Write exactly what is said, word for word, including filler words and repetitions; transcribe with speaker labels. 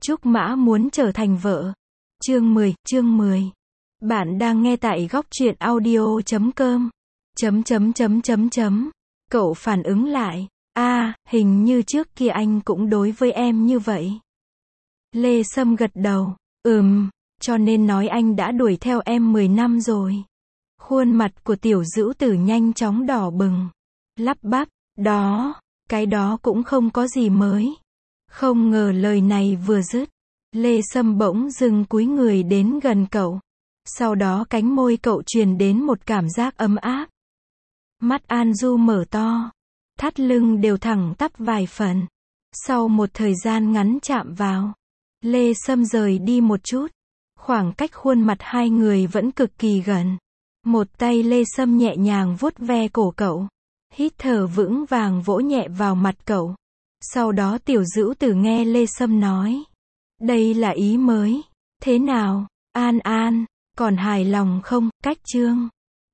Speaker 1: Trúc Mã muốn trở thành vợ. Chương mười, chương mười. Bạn đang nghe tại góc truyện audio chấm com. Chấm chấm chấm chấm chấm. Cậu phản ứng lại. A, hình như trước kia anh cũng đối với em như vậy. Lê Sâm gật đầu. Ừm, cho nên nói anh đã đuổi theo em mười năm rồi. Khuôn mặt của tiểu dữ tử nhanh chóng đỏ bừng. Lắp bắp, đó, cái đó cũng không có gì mới. Không ngờ lời này vừa dứt, Lê Sâm bỗng dưng cúi người đến gần cậu. Sau đó cánh môi cậu truyền đến một cảm giác ấm áp. Mắt An Du mở to, thắt lưng đều thẳng tắp vài phần. Sau một thời gian ngắn chạm vào, Lê Sâm rời đi một chút. Khoảng cách khuôn mặt hai người vẫn cực kỳ gần. Một tay Lê Sâm nhẹ nhàng vuốt ve cổ cậu, hít thở vững vàng vỗ nhẹ vào mặt cậu. Sau đó tiểu dữ tử nghe Lê Sâm nói. Đây là ý mới. Thế nào, An An, còn hài lòng không? Cách chương